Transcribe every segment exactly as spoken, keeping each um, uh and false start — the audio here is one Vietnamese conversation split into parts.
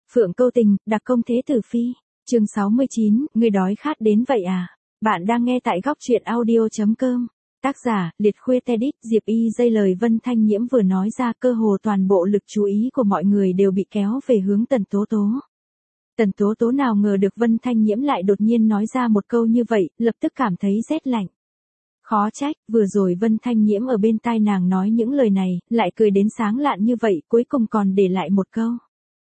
Phượng Câu Tình, đặc công Thế Tử Phi, chương sáu mươi chín, người đói khát đến vậy à? Bạn đang nghe tại góc truyện audio.com. Tác giả, Liệt Khuê Tedit, Diệp Y dây lời Vân Thanh Nhiễm vừa nói ra cơ hồ toàn bộ lực chú ý của mọi người đều bị kéo về hướng Tần Tố Tố. Tần Tố Tố nào ngờ được Vân Thanh Nhiễm lại đột nhiên nói ra một câu như vậy, lập tức cảm thấy rét lạnh. Khó trách, vừa rồi Vân Thanh Nhiễm ở bên tai nàng nói những lời này, lại cười đến sáng lạn như vậy, cuối cùng còn để lại một câu.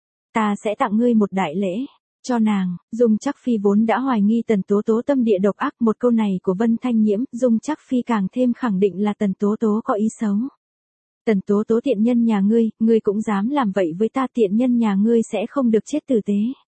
Ta sẽ tặng ngươi một đại lễ. Cho nàng, Dung Trác Phi vốn đã hoài nghi Tần Tố Tố tâm địa độc ác, một câu này của Vân Thanh Nhiễm, Dung Trác Phi càng thêm khẳng định là Tần Tố Tố có ý xấu. Tần Tố Tố tiện nhân nhà ngươi, ngươi cũng dám làm vậy với ta, tiện nhân nhà ngươi sẽ không được chết tử tế.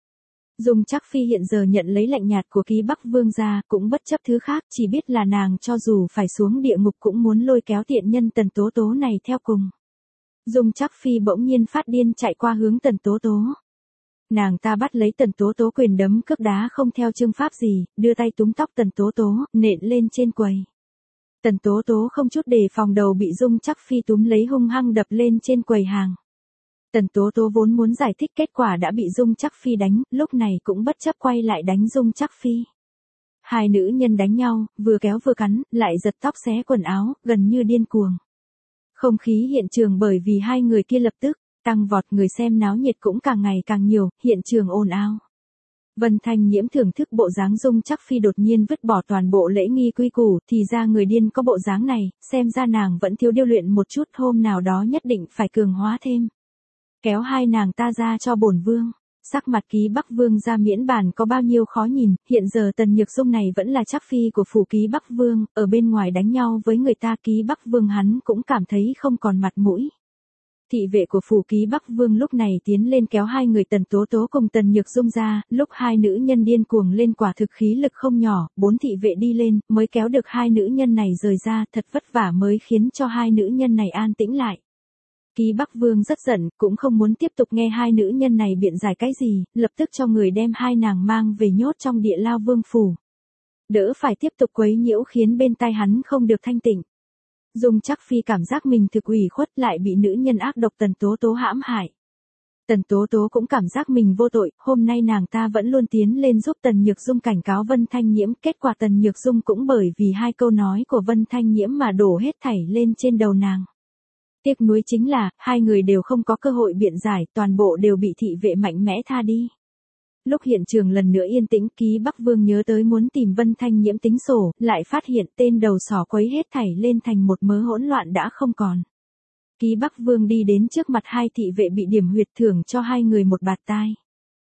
Dung Trác Phi hiện giờ nhận lấy lạnh nhạt của Ký Bắc Vương gia, cũng bất chấp thứ khác, chỉ biết là nàng cho dù phải xuống địa ngục cũng muốn lôi kéo tiện nhân Tần Tố Tố này theo cùng. Dung Trác Phi bỗng nhiên phát điên chạy qua hướng Tần Tố Tố. Nàng ta bắt lấy Tần Tố Tố quyền đấm cước đá không theo chương pháp gì, đưa tay túm tóc Tần Tố Tố, nện lên trên quầy. Tần Tố Tố không chút đề phòng đầu bị Dung Trác Phi túm lấy hung hăng đập lên trên quầy hàng. Tần Tố Tố vốn muốn giải thích kết quả đã bị Dung Trác Phi đánh, lúc này cũng bất chấp quay lại đánh Dung Trác Phi. Hai nữ nhân đánh nhau, vừa kéo vừa cắn, lại giật tóc xé quần áo, gần như điên cuồng. Không khí hiện trường bởi vì hai người kia lập tức tăng vọt, người xem náo nhiệt cũng càng ngày càng nhiều, hiện trường ồn ào. Vân Thanh Nhiễm thưởng thức bộ dáng Dung Trác Phi đột nhiên vứt bỏ toàn bộ lễ nghi quy củ, thì ra người điên có bộ dáng này, xem ra nàng vẫn thiếu điêu luyện một chút, hôm nào đó nhất định phải cường hóa thêm. Kéo hai nàng ta ra cho bổn vương. Sắc mặt Ký Bắc Vương gia miễn bàn có bao nhiêu khó nhìn, hiện giờ Tần Nhược Dung này vẫn là Trác Phi của phủ Ký Bắc Vương, ở bên ngoài đánh nhau với người ta, Ký Bắc Vương hắn cũng cảm thấy không còn mặt mũi. Thị vệ của phủ Ký Bắc Vương lúc này tiến lên kéo hai người Tần Tố Tố cùng Tần Nhược Dung ra, lúc hai nữ nhân điên cuồng lên quả thực khí lực không nhỏ, bốn thị vệ đi lên, mới kéo được hai nữ nhân này rời ra, thật vất vả mới khiến cho hai nữ nhân này an tĩnh lại. Ký Bắc Vương rất giận, cũng không muốn tiếp tục nghe hai nữ nhân này biện giải cái gì, lập tức cho người đem hai nàng mang về nhốt trong địa lao vương phủ. Đỡ phải tiếp tục quấy nhiễu khiến bên tai hắn không được thanh tịnh. Dung Trác Phi cảm giác mình thực ủy khuất, lại bị nữ nhân ác độc Tần Tố Tố hãm hại. Tần Tố Tố cũng cảm giác mình vô tội, hôm nay nàng ta vẫn luôn tiến lên giúp Tần Nhược Dung cảnh cáo Vân Thanh Nhiễm, kết quả Tần Nhược Dung cũng bởi vì hai câu nói của Vân Thanh Nhiễm mà đổ hết thảy lên trên đầu nàng. Tiếc nuối chính là, hai người đều không có cơ hội biện giải, toàn bộ đều bị thị vệ mạnh mẽ tha đi. Lúc hiện trường lần nữa yên tĩnh, Ký Bắc Vương nhớ tới muốn tìm Vân Thanh Nhiễm tính sổ, lại phát hiện tên đầu sỏ quấy hết thảy lên thành một mớ hỗn loạn đã không còn. Ký Bắc Vương đi đến trước mặt hai thị vệ bị điểm huyệt, thưởng cho hai người một bạt tai.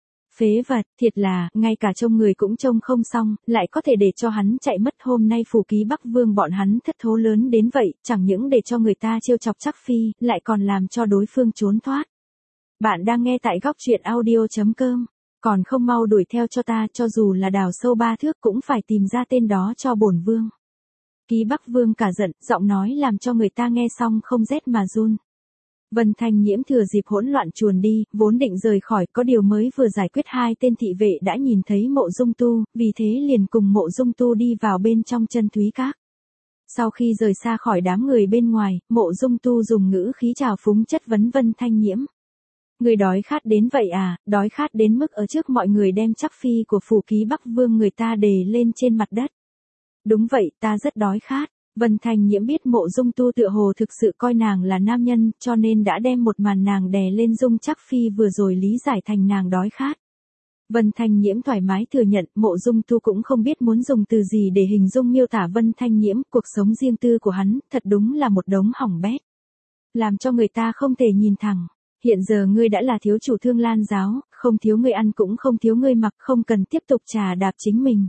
Phế vật, thiệt là, ngay cả trông người cũng trông không xong, lại có thể để cho hắn chạy mất, hôm nay phủ Ký Bắc Vương bọn hắn thất thố lớn đến vậy, chẳng những để cho người ta trêu chọc Trác Phi, lại còn làm cho đối phương trốn thoát. Bạn đang nghe tại góc truyện audio.com, còn không mau đuổi theo cho ta, cho dù là đào sâu ba thước cũng phải tìm ra tên đó cho bổn vương. Ký Bắc Vương cả giận, giọng nói làm cho người ta nghe xong không rét mà run. Vân Thanh Nhiễm thừa dịp hỗn loạn chuồn đi, vốn định rời khỏi, có điều mới vừa giải quyết hai tên thị vệ đã nhìn thấy Mộ Dung Tu, vì thế liền cùng Mộ Dung Tu đi vào bên trong Chân Thúy Các. Sau khi rời xa khỏi đám người bên ngoài, Mộ Dung Tu dùng ngữ khí trào phúng chất vấn Vân Thanh Nhiễm. Người đói khát đến vậy à, đói khát đến mức ở trước mọi người đem Trác Phi của phủ Ký Bắc Vương người ta đề lên trên mặt đất. Đúng vậy, ta rất đói khát. Vân Thanh Nhiễm biết Mộ Dung Tu tựa hồ thực sự coi nàng là nam nhân, cho nên đã đem một màn nàng đè lên Dung Trác Phi vừa rồi lý giải thành nàng đói khát. Vân Thanh Nhiễm thoải mái thừa nhận, Mộ Dung Tu cũng không biết muốn dùng từ gì để hình dung miêu tả Vân Thanh Nhiễm, cuộc sống riêng tư của hắn, thật đúng là một đống hỏng bét. Làm cho người ta không thể nhìn thẳng. Hiện giờ ngươi đã là thiếu chủ Thương Lan giáo, không thiếu ngươi ăn cũng không thiếu ngươi mặc, không cần tiếp tục trà đạp chính mình.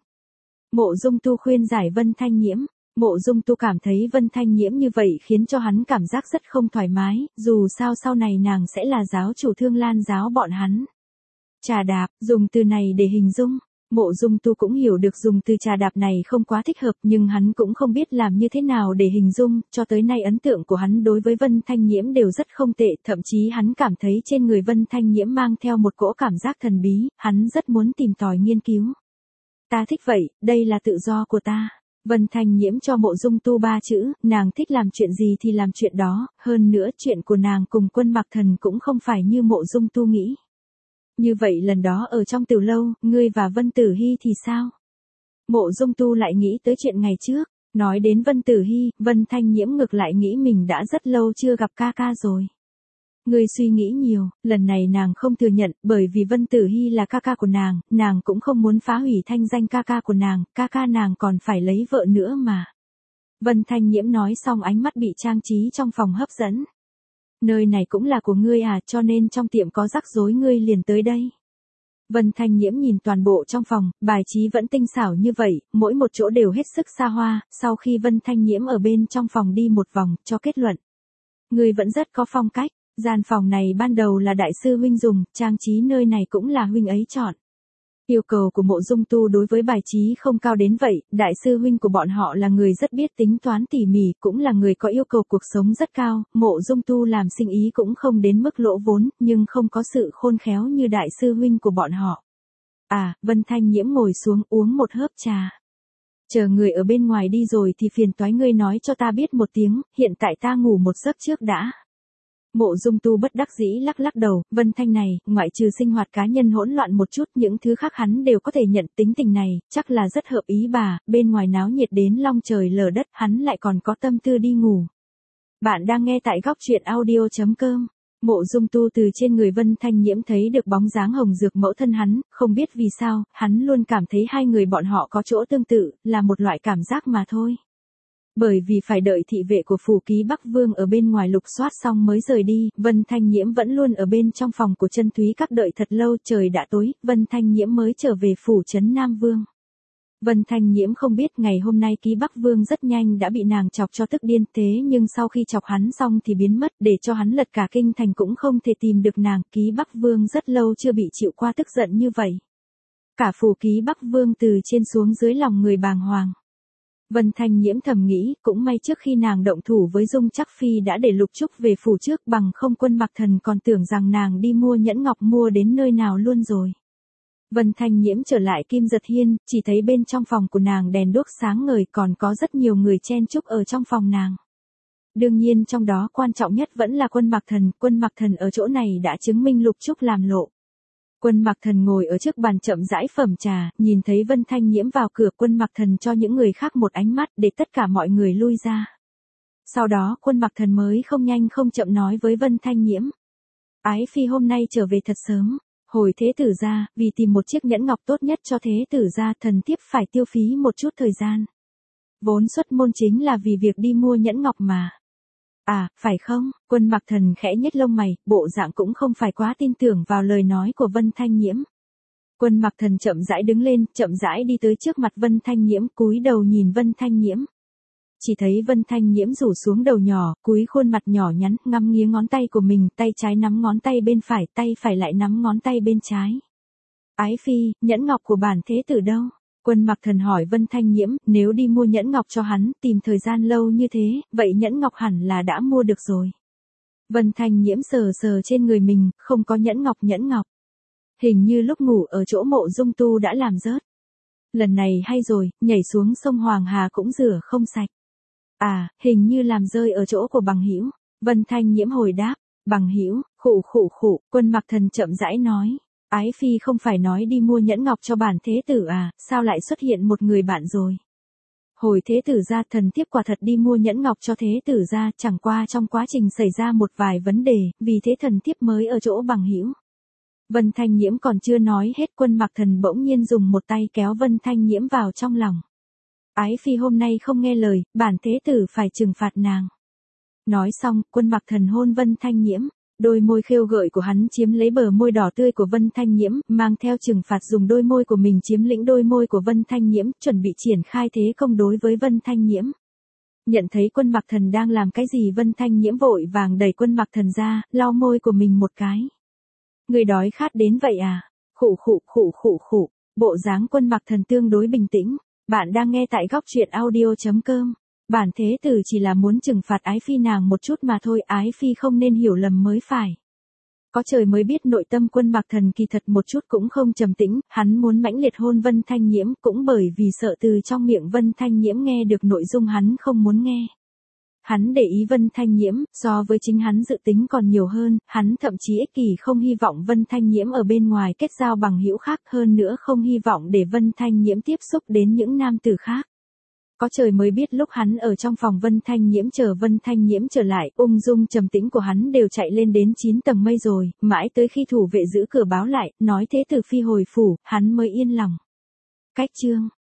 Mộ Dung Tu khuyên giải Vân Thanh Nhiễm. Mộ Dung Tu cảm thấy Vân Thanh Nhiễm như vậy khiến cho hắn cảm giác rất không thoải mái, dù sao sau này nàng sẽ là giáo chủ Thương Lan giáo bọn hắn. Trà đạp, dùng từ này để hình dung. Mộ Dung Tu cũng hiểu được dùng từ trà đạp này không quá thích hợp, nhưng hắn cũng không biết làm như thế nào để hình dung, cho tới nay ấn tượng của hắn đối với Vân Thanh Nhiễm đều rất không tệ, thậm chí hắn cảm thấy trên người Vân Thanh Nhiễm mang theo một cỗ cảm giác thần bí, hắn rất muốn tìm tòi nghiên cứu. Ta thích vậy, đây là tự do của ta. Vân Thanh Nhiễm cho Mộ Dung Tu ba chữ, nàng thích làm chuyện gì thì làm chuyện đó, hơn nữa chuyện của nàng cùng Quân Mặc Thần cũng không phải như Mộ Dung Tu nghĩ. Như vậy lần đó ở trong tiểu lâu, ngươi và Vân Tử Hy thì sao? Mộ Dung Tu lại nghĩ tới chuyện ngày trước, nói đến Vân Tử Hy, Vân Thanh Nhiễm ngược lại nghĩ mình đã rất lâu chưa gặp ca ca rồi. Ngươi suy nghĩ nhiều, lần này nàng không thừa nhận, bởi vì Vân Tử Hy là ca ca của nàng, nàng cũng không muốn phá hủy thanh danh ca ca của nàng, ca ca nàng còn phải lấy vợ nữa mà. Vân Thanh Nhiễm nói xong ánh mắt bị trang trí trong phòng hấp dẫn. Nơi này cũng là của ngươi à, cho nên trong tiệm có rắc rối ngươi liền tới đây. Vân Thanh Nhiễm nhìn toàn bộ trong phòng, bài trí vẫn tinh xảo như vậy, mỗi một chỗ đều hết sức xa hoa, sau khi Vân Thanh Nhiễm ở bên trong phòng đi một vòng, cho kết luận. Ngươi vẫn rất có phong cách, gian phòng này ban đầu là đại sư huynh dùng, trang trí nơi này cũng là huynh ấy chọn. Yêu cầu của Mộ Dung Tu đối với bài trí không cao đến vậy, đại sư huynh của bọn họ là người rất biết tính toán tỉ mỉ, cũng là người có yêu cầu cuộc sống rất cao, Mộ Dung Tu làm sinh ý cũng không đến mức lỗ vốn, nhưng không có sự khôn khéo như đại sư huynh của bọn họ. À, Vân Thanh Nhiễm ngồi xuống uống một hớp trà. Chờ người ở bên ngoài đi rồi thì phiền toái ngươi nói cho ta biết một tiếng, hiện tại ta ngủ một giấc trước đã. Mộ Dung Tu bất đắc dĩ lắc lắc đầu, Vân Thanh này, ngoại trừ sinh hoạt cá nhân hỗn loạn một chút, những thứ khác hắn đều có thể nhận, tính tình này, chắc là rất hợp ý bà, bên ngoài náo nhiệt đến long trời lở đất, hắn lại còn có tâm tư đi ngủ. Bạn đang nghe tại góc truyện audio chấm com. Mộ Dung Tu từ trên người Vân Thanh Nhiễm thấy được bóng dáng hồng dược mẫu thân hắn, không biết vì sao, hắn luôn cảm thấy hai người bọn họ có chỗ tương tự, là một loại cảm giác mà thôi. Bởi vì phải đợi thị vệ của phủ ký Bắc Vương ở bên ngoài lục soát xong mới rời đi, Vân Thanh Nhiễm vẫn luôn ở bên trong phòng của Chân Thúy Các đợi thật lâu, trời đã tối, Vân Thanh Nhiễm mới trở về phủ trấn Nam Vương. Vân Thanh Nhiễm không biết ngày hôm nay ký Bắc Vương rất nhanh đã bị nàng chọc cho tức điên, thế nhưng sau khi chọc hắn xong thì biến mất, để cho hắn lật cả kinh thành cũng không thể tìm được nàng, ký Bắc Vương rất lâu chưa bị chịu qua tức giận như vậy. Cả phủ ký Bắc Vương từ trên xuống dưới lòng người bàng hoàng. Vân Thanh Nhiễm thầm nghĩ, cũng may trước khi nàng động thủ với Dung Trắc Phi đã để Lục Trúc về phủ trước, bằng không Quân Mặc Thần còn tưởng rằng nàng đi mua nhẫn ngọc mua đến nơi nào luôn rồi. Vân Thanh Nhiễm trở lại Kim Giật Hiên, chỉ thấy bên trong phòng của nàng đèn đuốc sáng ngời, còn có rất nhiều người chen chúc ở trong phòng nàng. Đương nhiên trong đó quan trọng nhất vẫn là Quân Mặc Thần, Quân Mặc Thần ở chỗ này đã chứng minh Lục Trúc làm lộ. Quân Mặc Thần ngồi ở trước bàn chậm rãi phẩm trà, nhìn thấy Vân Thanh Nhiễm vào cửa, Quân Mặc Thần cho những người khác một ánh mắt để tất cả mọi người lui ra. Sau đó Quân Mặc Thần mới không nhanh không chậm nói với Vân Thanh Nhiễm. Ái Phi hôm nay trở về thật sớm, hồi thế tử gia, vì tìm một chiếc nhẫn ngọc tốt nhất cho thế tử gia, thần thiếp phải tiêu phí một chút thời gian. Vốn xuất môn chính là vì việc đi mua nhẫn ngọc mà. À, phải không? Quân Mặc Thần khẽ nhếch lông mày, bộ dạng cũng không phải quá tin tưởng vào lời nói của Vân Thanh Nhiễm. Quân Mặc Thần chậm rãi đứng lên, chậm rãi đi tới trước mặt Vân Thanh Nhiễm, cúi đầu nhìn Vân Thanh Nhiễm. Chỉ thấy Vân Thanh Nhiễm rủ xuống đầu nhỏ, cúi khuôn mặt nhỏ nhắn, ngắm nghía ngón tay của mình, tay trái nắm ngón tay bên phải, tay phải lại nắm ngón tay bên trái. Ái Phi, nhẫn ngọc của bản thế tử đâu? Quân Mặc Thần hỏi Vân Thanh Nhiễm, nếu đi mua nhẫn ngọc cho hắn, tìm thời gian lâu như thế, vậy nhẫn ngọc hẳn là đã mua được rồi. Vân Thanh Nhiễm sờ sờ trên người mình, không có nhẫn ngọc nhẫn ngọc. Hình như lúc ngủ ở chỗ Mộ Dung Tu đã làm rớt. Lần này hay rồi, nhảy xuống sông Hoàng Hà cũng rửa không sạch. À, hình như làm rơi ở chỗ của Bằng Hữu. Vân Thanh Nhiễm hồi đáp, Bằng Hữu, khụ khụ khụ, Quân Mặc Thần chậm rãi nói. Ái Phi không phải nói đi mua nhẫn ngọc cho bản thế tử à, sao lại xuất hiện một người bạn rồi? Hồi thế tử gia, thần thiếp quả thật đi mua nhẫn ngọc cho thế tử gia, chẳng qua trong quá trình xảy ra một vài vấn đề, vì thế thần thiếp mới ở chỗ Bằng Hữu. Vân Thanh Nhiễm còn chưa nói hết, Quân Mặc Thần bỗng nhiên dùng một tay kéo Vân Thanh Nhiễm vào trong lòng. Ái Phi hôm nay không nghe lời, bản thế tử phải trừng phạt nàng. Nói xong, Quân Mặc Thần hôn Vân Thanh Nhiễm. Đôi môi khêu gợi của hắn chiếm lấy bờ môi đỏ tươi của Vân Thanh Nhiễm, mang theo trừng phạt dùng đôi môi của mình chiếm lĩnh đôi môi của Vân Thanh Nhiễm, chuẩn bị triển khai thế công đối với Vân Thanh Nhiễm. Nhận thấy Quân Mặc Thần đang làm cái gì, Vân Thanh Nhiễm vội vàng đẩy Quân Mặc Thần ra, lau môi của mình một cái. Người đói khát đến vậy à? Khụ khụ khụ khụ khụ. Bộ dáng Quân Mặc Thần tương đối bình tĩnh. Bạn đang nghe tại góc truyện audio chấm com. Bản thế tử chỉ là muốn trừng phạt Ái Phi nàng một chút mà thôi, Ái Phi không nên hiểu lầm mới phải. Có trời mới biết nội tâm Quân Mặc Thần kỳ thật một chút cũng không trầm tĩnh, hắn muốn mãnh liệt hôn Vân Thanh Nhiễm, cũng bởi vì sợ từ trong miệng Vân Thanh Nhiễm nghe được nội dung hắn không muốn nghe. Hắn để ý Vân Thanh Nhiễm, so với chính hắn dự tính còn nhiều hơn, hắn thậm chí ích kỷ không hy vọng Vân Thanh Nhiễm ở bên ngoài kết giao bằng hữu khác, hơn nữa không hy vọng để Vân Thanh Nhiễm tiếp xúc đến những nam tử khác. Có trời mới biết lúc hắn ở trong phòng Vân Thanh Nhiễm chờ Vân Thanh Nhiễm trở lại, ung dung trầm tĩnh của hắn đều chạy lên đến chín tầng mây rồi, mãi tới khi thủ vệ giữ cửa báo lại, nói Thế tử phi hồi phủ, hắn mới yên lòng. Cách chương